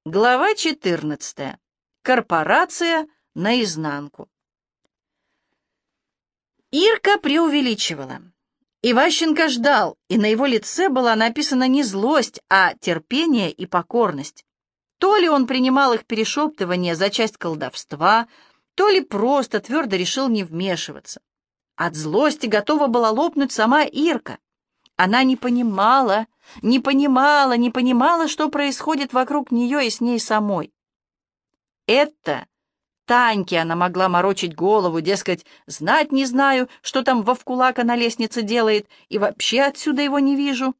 Глава 14. Корпорация наизнанку. Ирка преувеличивала. Иващенко ждал, и на его лице была написана не злость, а терпение и покорность. То ли он принимал их перешептывание за часть колдовства, то ли просто твердо решил не вмешиваться. От злости готова была лопнуть сама Ирка. Она не понимала, что происходит вокруг нее и с ней самой. Это Таньке она могла морочить голову, дескать, знать не знаю, что там Вовкулака на лестнице делает, и вообще отсюда его не вижу.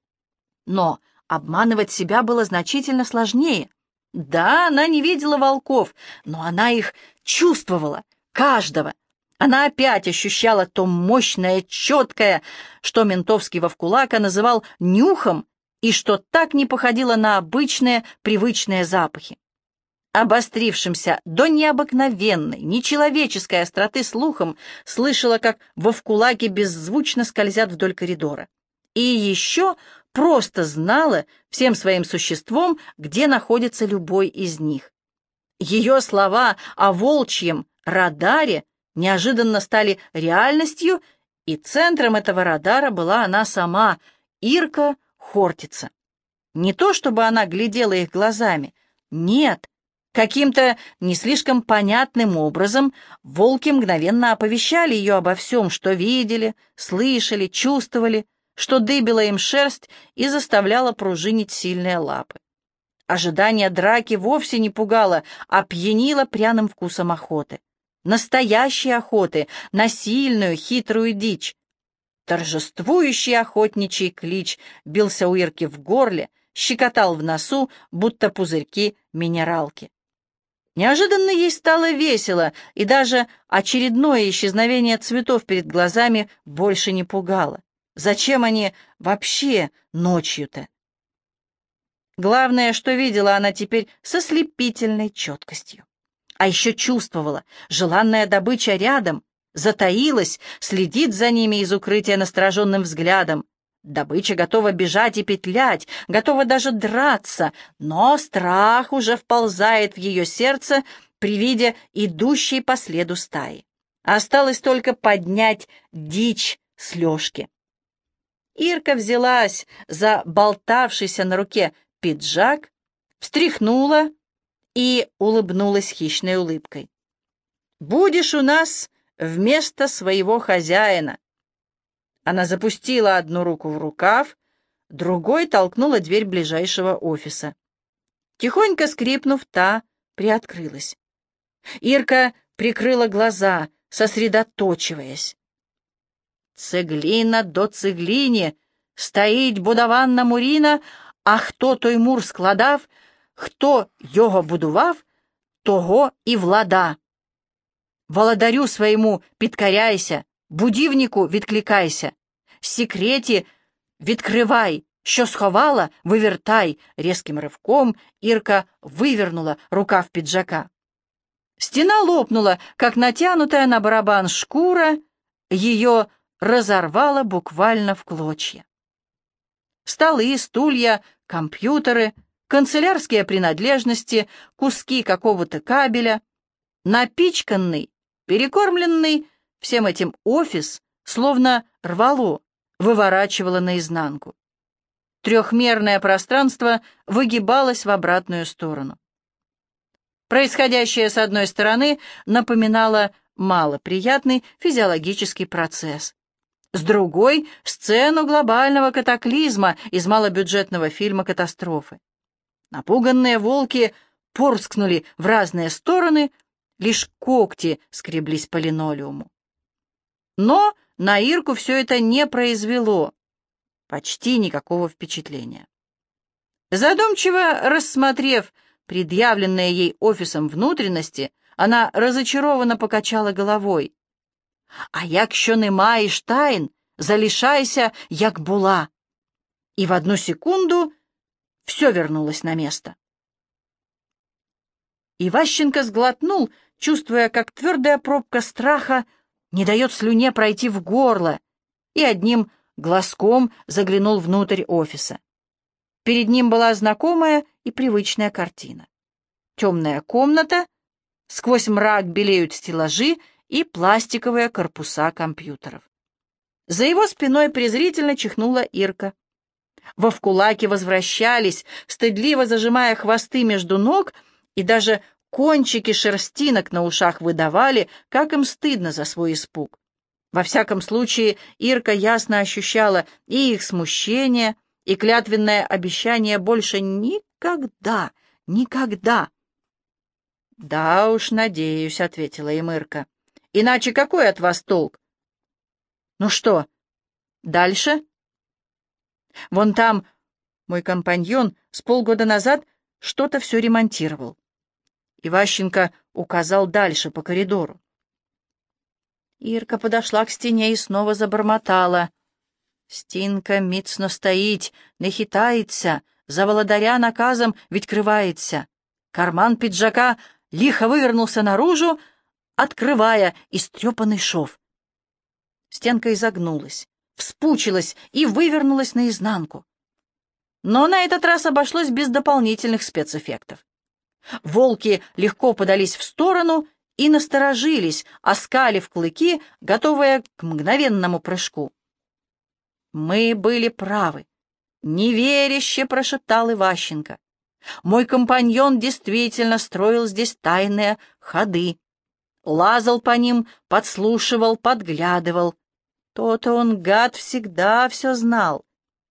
Но обманывать себя было значительно сложнее. Да, она не видела волков, но она их чувствовала, каждого. Она опять ощущала то мощное, четкое, что ментовский Вовкулака называл нюхом, и что так не походило на обычные, привычные запахи. Обострившимся до необыкновенной, нечеловеческой остроты слухом слышала, как Вовкулаки беззвучно скользят вдоль коридора. И еще просто знала всем своим существом, где находится любой из них. Ее слова о волчьем радаре неожиданно стали реальностью, и центром этого радара была она сама, Ирка Хортица. Не то чтобы она глядела их глазами, нет, каким-то не слишком понятным образом волки мгновенно оповещали ее обо всем, что видели, слышали, чувствовали, что дыбила им шерсть и заставляла пружинить сильные лапы. Ожидание драки вовсе не пугало, а пьянило пряным вкусом охоты. Настоящей охоты на сильную, хитрую дичь. Торжествующий охотничий клич бился у Ирки в горле, щекотал в носу, будто пузырьки минералки. Неожиданно ей стало весело, и даже очередное исчезновение цветов перед глазами больше не пугало. Зачем они вообще ночью-то? Главное, что видела она теперь со слепительной четкостью. А еще чувствовала, желанная добыча рядом, затаилась, следит за ними из укрытия настороженным взглядом. Добыча готова бежать и петлять, готова даже драться, но страх уже вползает в ее сердце при виде идущей по следу стаи. Осталось только поднять дичь с лёжки. Ирка взялась за болтавшийся на руке пиджак, встряхнула и улыбнулась хищной улыбкой. «Будешь у нас вместо своего хозяина». Она запустила одну руку в рукав, другой толкнула дверь ближайшего офиса. Тихонько скрипнув, та приоткрылась. Ирка прикрыла глаза, сосредоточиваясь. «Цегліна до цегліні, стоїть будованна муріна, а хто той мур складав, хто його будував, того і влада. Володарю своєму підкоряйся, будівнику відкликайся, секреті відкривай, що сховала, вивертай». Резким рывком Ирка вывернула рукав пиджака. Стена лопнула, как натянутая на барабан шкура, ее разорвало буквально в клочья. Столы, стулья, компьютеры, канцелярские принадлежности, куски какого-то кабеля, напичканный, перекормленный всем этим офис словно рвало, выворачивало наизнанку. Трехмерное пространство выгибалось в обратную сторону. Происходящее с одной стороны напоминало малоприятный физиологический процесс. С другой — сцену глобального катаклизма из малобюджетного фильма «Катастрофы». Напуганные волки порскнули в разные стороны, лишь когти скреблись по линолеуму. Но на Ирку все это не произвело почти никакого впечатления. Задумчиво рассмотрев предъявленные ей офисом внутренности, она разочарованно покачала головой. «А якщо не маєш тайн, залишайся, як була». И в одну секунду все вернулось на место. Иващенко сглотнул, чувствуя, как твердая пробка страха не дает слюне пройти в горло, и одним глазком заглянул внутрь офиса. Перед ним была знакомая и привычная картина. Темная комната, сквозь мрак белеют стеллажи и пластиковые корпуса компьютеров. За его спиной презрительно чихнула Ирка. Вовкулаки возвращались, стыдливо зажимая хвосты между ног, и даже кончики шерстинок на ушах выдавали, как им стыдно за свой испуг. Во всяком случае, Ирка ясно ощущала и их смущение, и клятвенное обещание больше никогда, никогда. «Да уж, надеюсь», — ответила им Ирка. «Иначе какой от вас толк?» «Ну что, дальше?» «Вон там мой компаньон с полгода назад что-то все ремонтировал». Иващенко указал дальше по коридору. Ирка подошла к стене и снова забормотала. «Стінка міцно стоїть, не хитается, за володаря наказом ведь крывается». Карман пиджака лихо вывернулся наружу, открывая истрепанный шов. Стенка изогнулась, вспучилась и вывернулась наизнанку. Но на этот раз обошлось без дополнительных спецэффектов. Волки легко подались в сторону и насторожились, оскалив клыки, готовые к мгновенному прыжку. «Мы были правы», — неверяще прошептал Иващенко. «Мой компаньон действительно строил здесь тайные ходы. Лазал по ним, подслушивал, подглядывал. То-то он, гад, всегда все знал».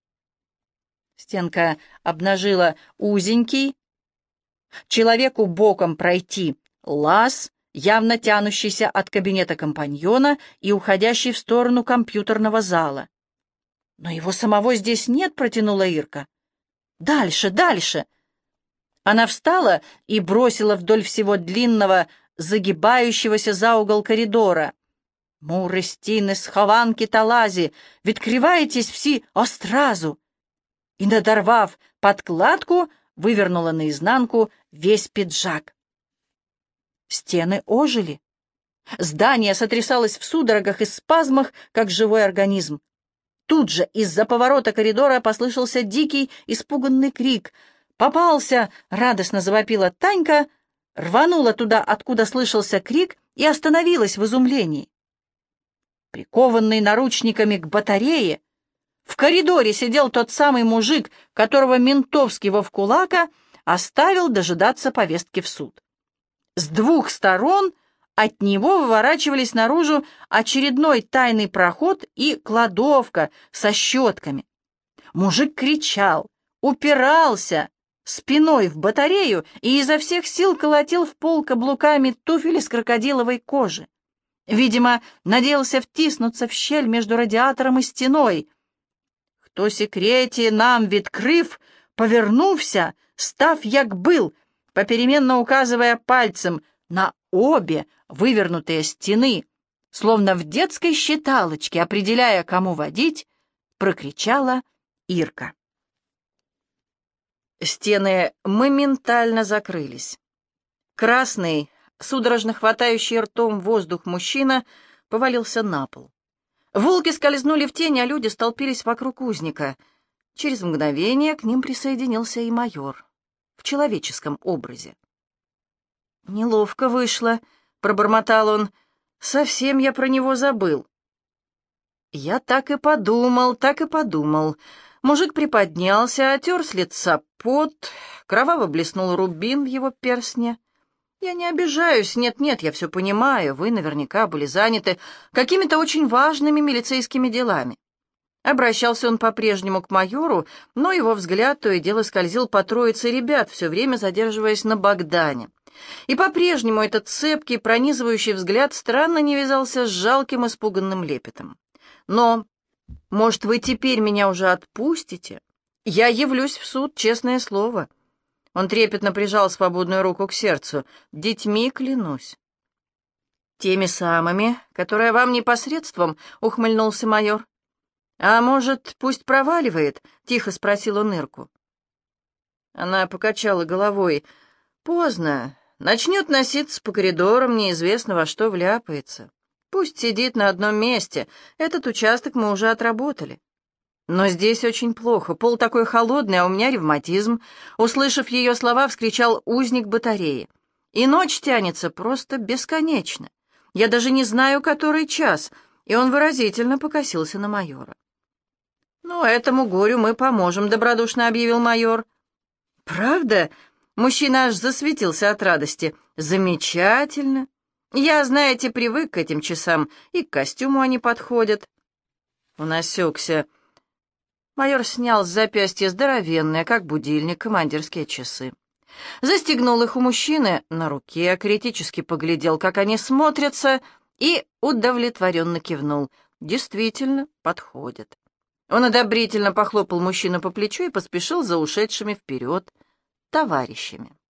Стенка обнажила узенький, человеку боком пройти лаз, явно тянущийся от кабинета компаньона и уходящий в сторону компьютерного зала. «Но его самого здесь нет», — протянула Ирка. «Дальше, дальше!» Она встала и бросила вдоль всего длинного, загибающегося за угол коридора. «Мури, стіни, схованки та лазі, відкриваєтесь всі остразу!» И, надорвав подкладку, вывернула наизнанку весь пиджак. Стены ожили. Здание сотрясалось в судорогах и спазмах, как живой организм. Тут же из-за поворота коридора послышался дикий, испуганный крик. «Попался!» — радостно завопила Танька, рванула туда, откуда слышался крик, и остановилась в изумлении. Прикованный наручниками к батарее, в коридоре сидел тот самый мужик, которого ментовский Вовкулака оставил дожидаться повестки в суд. С двух сторон от него выворачивались наружу очередной тайный проход и кладовка со щетками. Мужик кричал, упирался спиной в батарею и изо всех сил колотил в пол каблуками туфель из крокодиловой кожи. Видимо, надеялся втиснуться в щель между радиатором и стеной. «Хто секреті нам відкрив, повернувся, став як был», попеременно указывая пальцем на обе вывернутые стены, словно в детской считалочке, определяя, кому водить, прокричала Ирка. Стены моментально закрылись. Красный, судорожно хватающий ртом воздух мужчина повалился на пол. Волки скользнули в тень, а люди столпились вокруг узника. Через мгновение к ним присоединился и майор в человеческом образе. «Неловко вышло», — пробормотал он. «Совсем я про него забыл». «Я так и подумал, так и подумал». Мужик приподнялся, отер с лица пот, кроваво блеснул рубин в его перстне. «Я не обижаюсь, нет-нет, я все понимаю, вы наверняка были заняты какими-то очень важными милицейскими делами». Обращался он по-прежнему к майору, но его взгляд то и дело скользил по троице ребят, все время задерживаясь на Богдане. И по-прежнему этот цепкий, пронизывающий взгляд странно не вязался с жалким, испуганным лепетом. «Но, может, вы теперь меня уже отпустите? Я явлюсь в суд, честное слово». Он трепетно прижал свободную руку к сердцу. «Детьми клянусь». «Теми самыми, которые вам непосредством», — ухмыльнулся майор. «А может, пусть проваливает?» — тихо спросил он Ирку. Она покачала головой. «Поздно. Начнет носиться по коридорам, неизвестно во что вляпается. Пусть сидит на одном месте. Этот участок мы уже отработали». Но здесь очень плохо. Пол такой холодный, а у меня ревматизм. Услышав ее слова, вскричал узник батареи. И ночь тянется просто бесконечно. Я даже не знаю, который час. И он выразительно покосился на майора. «Ну, этому горю мы поможем», — добродушно объявил майор. «Правда?» — мужчина аж засветился от радости. «Замечательно. Я, знаете, привык к этим часам, и к костюму они подходят». Он осекся. Майор снял с запястья здоровенные, как будильник, командирские часы. Застегнул их у мужчины на руке, критически поглядел, как они смотрятся, и удовлетворенно кивнул. Действительно, подходят. Он одобрительно похлопал мужчину по плечу и поспешил за ушедшими вперед товарищами.